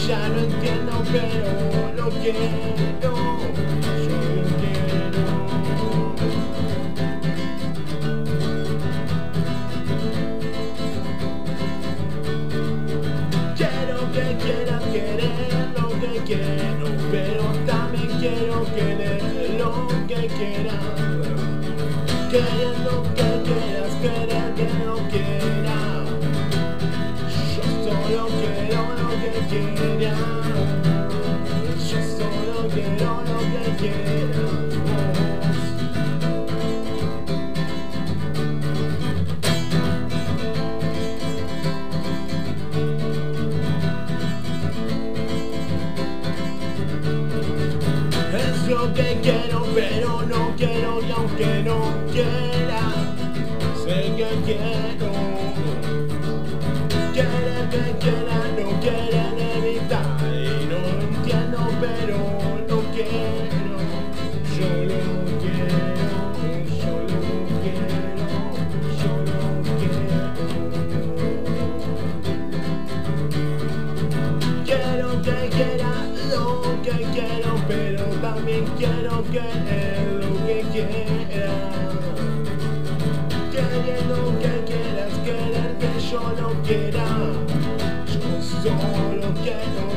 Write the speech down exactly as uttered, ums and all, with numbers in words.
ya lo entiendo, pero lo quiero, yo lo quiero. Quiero que quieras querer lo que quiero, pero también quiero querer lo que quieras. Queriendo que quieras querer que no quiera, yo solo quiero lo que quiera, yo solo quiero lo que quieras vos. Es lo que quiero, pero no quiero, y aunque no quiera, sé que quiero. Querer que quiera, no quieren evitar, y no lo entiendo, pero no quiero. Yo lo quiero, yo lo quiero, yo lo quiero. Quiero que quiera lo que quiero, pero también quiero querer lo que quiera. Queriendo que quieras querer que yo no quiera, yo solo quiero